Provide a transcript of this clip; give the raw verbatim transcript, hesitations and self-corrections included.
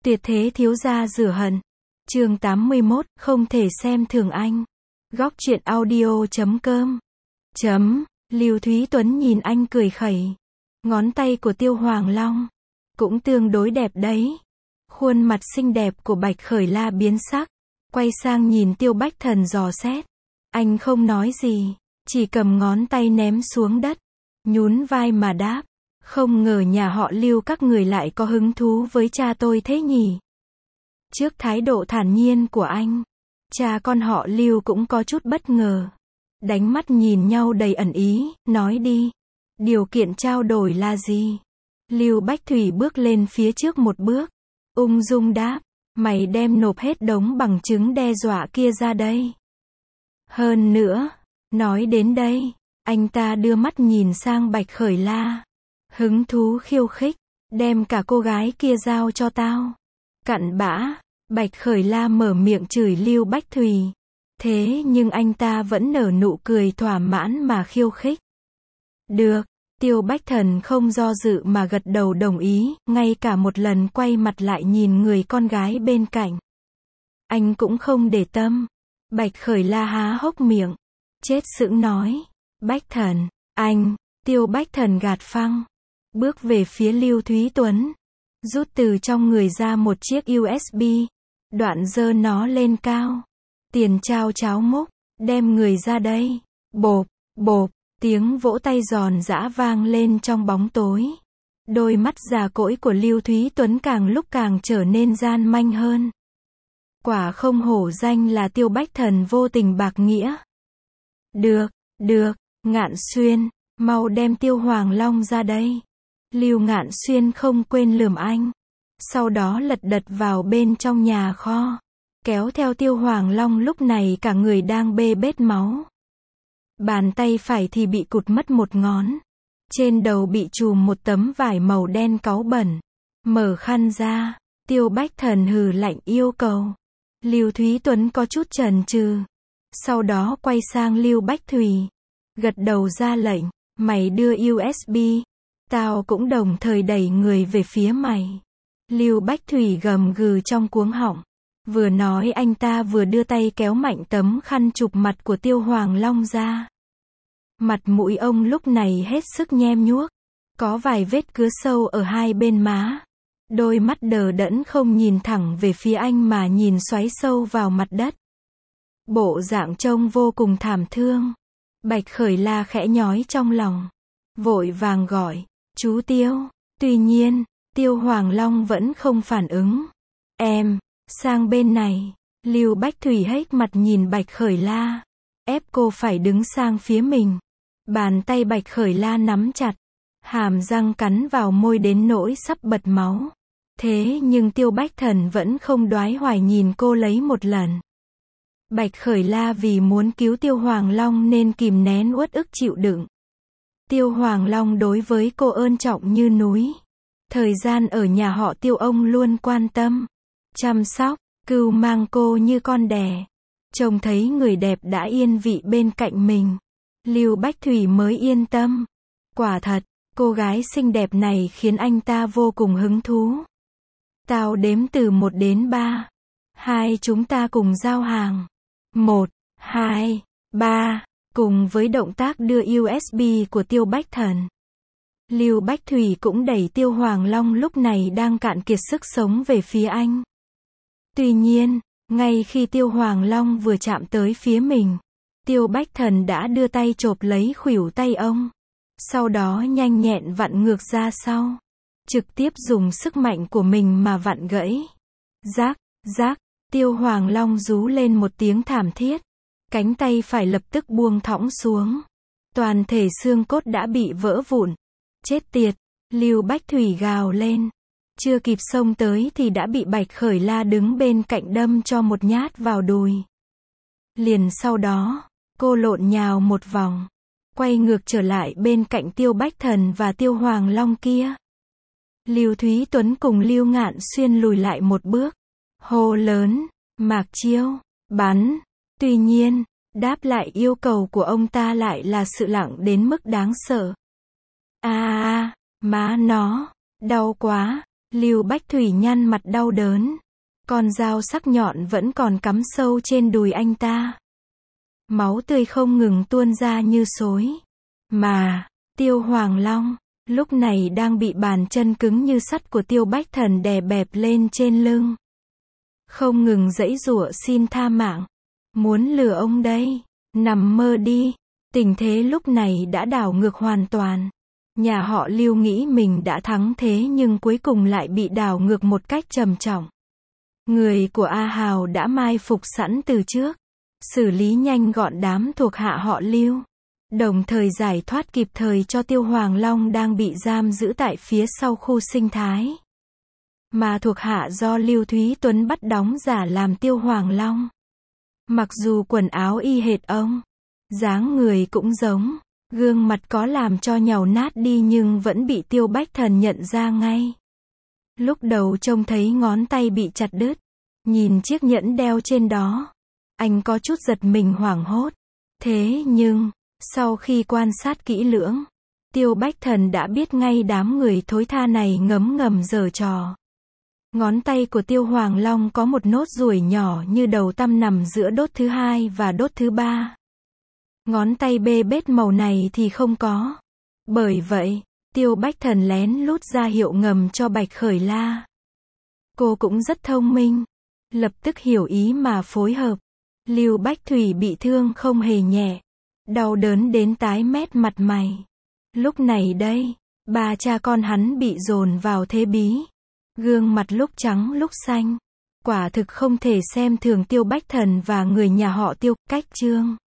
Tuyệt thế thiếu gia rửa hận. Chương tám mươi mốt, không thể xem thường anh. Góc truyện audio chấm com. Chấm, Lưu Thúy Tuấn nhìn anh cười khẩy. Ngón tay của Tiêu Hoàng Long cũng tương đối đẹp đấy. Khuôn mặt xinh đẹp của Bạch Khởi La biến sắc, quay sang nhìn Tiêu Bách Thần dò xét. Anh không nói gì, chỉ cầm ngón tay ném xuống đất, nhún vai mà đáp. Không ngờ nhà họ Lưu các người lại có hứng thú với cha tôi thế nhỉ? Trước thái độ thản nhiên của anh, cha con họ Lưu cũng có chút bất ngờ. Đánh mắt nhìn nhau đầy ẩn ý, nói đi. Điều kiện trao đổi là gì? Lưu Bách Thủy bước lên phía trước một bước, ung dung đáp. Mày đem nộp hết đống bằng chứng đe dọa kia ra đây. Hơn nữa, nói đến đây, anh ta đưa mắt nhìn sang Bạch Khởi La. Hứng thú khiêu khích, đem cả cô gái kia giao cho tao. Cặn bã, Bạch Khởi La mở miệng chửi Lưu Bách Thủy. Thế nhưng anh ta vẫn nở nụ cười thỏa mãn mà khiêu khích. Được, Tiêu Bách Thần không do dự mà gật đầu đồng ý, ngay cả một lần quay mặt lại nhìn người con gái bên cạnh. Anh cũng không để tâm. Bạch Khởi La há hốc miệng, chết sững nói. Bách Thần, anh, Tiêu Bách Thần gạt phăng. Bước về phía Lưu Thúy Tuấn, rút từ trong người ra một chiếc u ét bê, đoạn giơ nó lên cao. Tiền trao cháo múc, đem người ra đây. Bộp, bộp, tiếng vỗ tay giòn giã vang lên trong bóng tối. Đôi mắt già cỗi của Lưu Thúy Tuấn càng lúc càng trở nên gian manh hơn. Quả không hổ danh là Tiêu Bách Thần vô tình bạc nghĩa. Được, được, Ngạn Xuyên, mau đem Tiêu Hoàng Long ra đây. Lưu Ngạn Xuyên không quên lườm anh. Sau đó lật đật vào bên trong nhà kho, kéo theo Tiêu Hoàng Long lúc này cả người đang bê bết máu. Bàn tay phải thì bị cụt mất một ngón. Trên đầu bị trùm một tấm vải màu đen cáu bẩn. Mở khăn ra, Tiêu Bách Thần hừ lạnh yêu cầu. Lưu Thúy Tuấn có chút chần chừ. Sau đó quay sang Lưu Bách Thủy, gật đầu ra lệnh. Mày đưa u ét bê. Tao cũng đồng thời đẩy người về phía mày. Lưu Bách Thủy gầm gừ trong cuống họng. Vừa nói anh ta vừa đưa tay kéo mạnh tấm khăn chụp mặt của Tiêu Hoàng Long ra. Mặt mũi ông lúc này hết sức nhem nhuốc. Có vài vết cứa sâu ở hai bên má. Đôi mắt đờ đẫn không nhìn thẳng về phía anh mà nhìn xoáy sâu vào mặt đất. Bộ dạng trông vô cùng thảm thương. Bạch Khởi La khẽ nhói trong lòng, vội vàng gọi. Chú Tiêu. Tuy nhiên, Tiêu Hoàng Long vẫn không phản ứng. Em, sang bên này. Lưu Bách Thủy hết mặt nhìn Bạch Khởi La, ép cô phải đứng sang phía mình. Bàn tay Bạch Khởi La nắm chặt, hàm răng cắn vào môi đến nỗi sắp bật máu. Thế nhưng Tiêu Bách Thần vẫn không đoái hoài nhìn cô lấy một lần. Bạch Khởi La vì muốn cứu Tiêu Hoàng Long nên kìm nén uất ức chịu đựng. Tiêu Hoàng Long đối với cô ơn trọng như núi. Thời gian ở nhà họ Tiêu ông luôn quan tâm, chăm sóc, cưu mang cô như con đẻ. Trông thấy người đẹp đã yên vị bên cạnh mình, Lưu Bách Thủy mới yên tâm. Quả thật, cô gái xinh đẹp này khiến anh ta vô cùng hứng thú. Tao đếm từ một đến ba. Hai chúng ta cùng giao hàng. Một, hai, ba. Cùng với động tác đưa u ét bê của Tiêu Bách Thần, Lưu Bách Thủy cũng đẩy Tiêu Hoàng Long lúc này đang cạn kiệt sức sống về phía anh. Tuy nhiên, ngay khi Tiêu Hoàng Long vừa chạm tới phía mình, Tiêu Bách Thần đã đưa tay chộp lấy khuỷu tay ông. Sau đó nhanh nhẹn vặn ngược ra sau. Trực tiếp dùng sức mạnh của mình mà vặn gãy. Rác, rác, Tiêu Hoàng Long rú lên một tiếng thảm thiết. Cánh tay phải lập tức buông thõng xuống. Toàn thể xương cốt đã bị vỡ vụn. Chết tiệt, Lưu Bách Thủy gào lên. Chưa kịp xông tới thì đã bị Bạch Khởi La đứng bên cạnh đâm cho một nhát vào đùi. Liền sau đó, cô lộn nhào một vòng, quay ngược trở lại bên cạnh Tiêu Bách Thần và Tiêu Hoàng Long kia. Lưu Thúy Tuấn cùng Lưu Ngạn Xuyên lùi lại một bước. Hô lớn, Mạc Chiêu, bắn. Tuy nhiên, đáp lại yêu cầu của ông ta lại là sự lặng đến mức đáng sợ. À, má nó, đau quá. Lưu Bách Thủy nhăn mặt đau đớn. Con dao sắc nhọn vẫn còn cắm sâu trên đùi anh ta. Máu tươi không ngừng tuôn ra như xối. Mà, Tiêu Hoàng Long, lúc này đang bị bàn chân cứng như sắt của Tiêu Bách Thần đè bẹp lên trên lưng. Không ngừng giãy giụa xin tha mạng. Muốn lừa ông đây. Nằm mơ đi. Tình thế lúc này đã đảo ngược hoàn toàn. Nhà họ Lưu nghĩ mình đã thắng thế nhưng cuối cùng lại bị đảo ngược một cách trầm trọng. Người của A Hào đã mai phục sẵn từ trước. Xử lý nhanh gọn đám thuộc hạ họ Lưu. Đồng thời giải thoát kịp thời cho Tiêu Hoàng Long đang bị giam giữ tại phía sau khu sinh thái. Mà thuộc hạ do Lưu Thúy Tuấn bắt đóng giả làm Tiêu Hoàng Long. Mặc dù quần áo y hệt ông, dáng người cũng giống, gương mặt có làm cho nhàu nát đi nhưng vẫn bị Tiêu Bách Thần nhận ra ngay. Lúc đầu trông thấy ngón tay bị chặt đứt, nhìn chiếc nhẫn đeo trên đó, anh có chút giật mình hoảng hốt. Thế nhưng, sau khi quan sát kỹ lưỡng, Tiêu Bách Thần đã biết ngay đám người thối tha này ngấm ngầm giở trò. Ngón tay của Tiêu Hoàng Long có một nốt ruồi nhỏ như đầu tăm nằm giữa đốt thứ hai và đốt thứ ba. Ngón tay bê bết màu này thì không có. Bởi vậy, Tiêu Bách Thần lén lút ra hiệu ngầm cho Bạch Khởi La. Cô cũng rất thông minh, lập tức hiểu ý mà phối hợp. Lưu Bách Thủy bị thương không hề nhẹ, đau đớn đến tái mét mặt mày. Lúc này đây, ba cha con hắn bị dồn vào thế bí. Gương mặt lúc trắng lúc xanh. Quả thực không thể xem thường Tiêu Bách Thần và người nhà họ Tiêu. Cách chương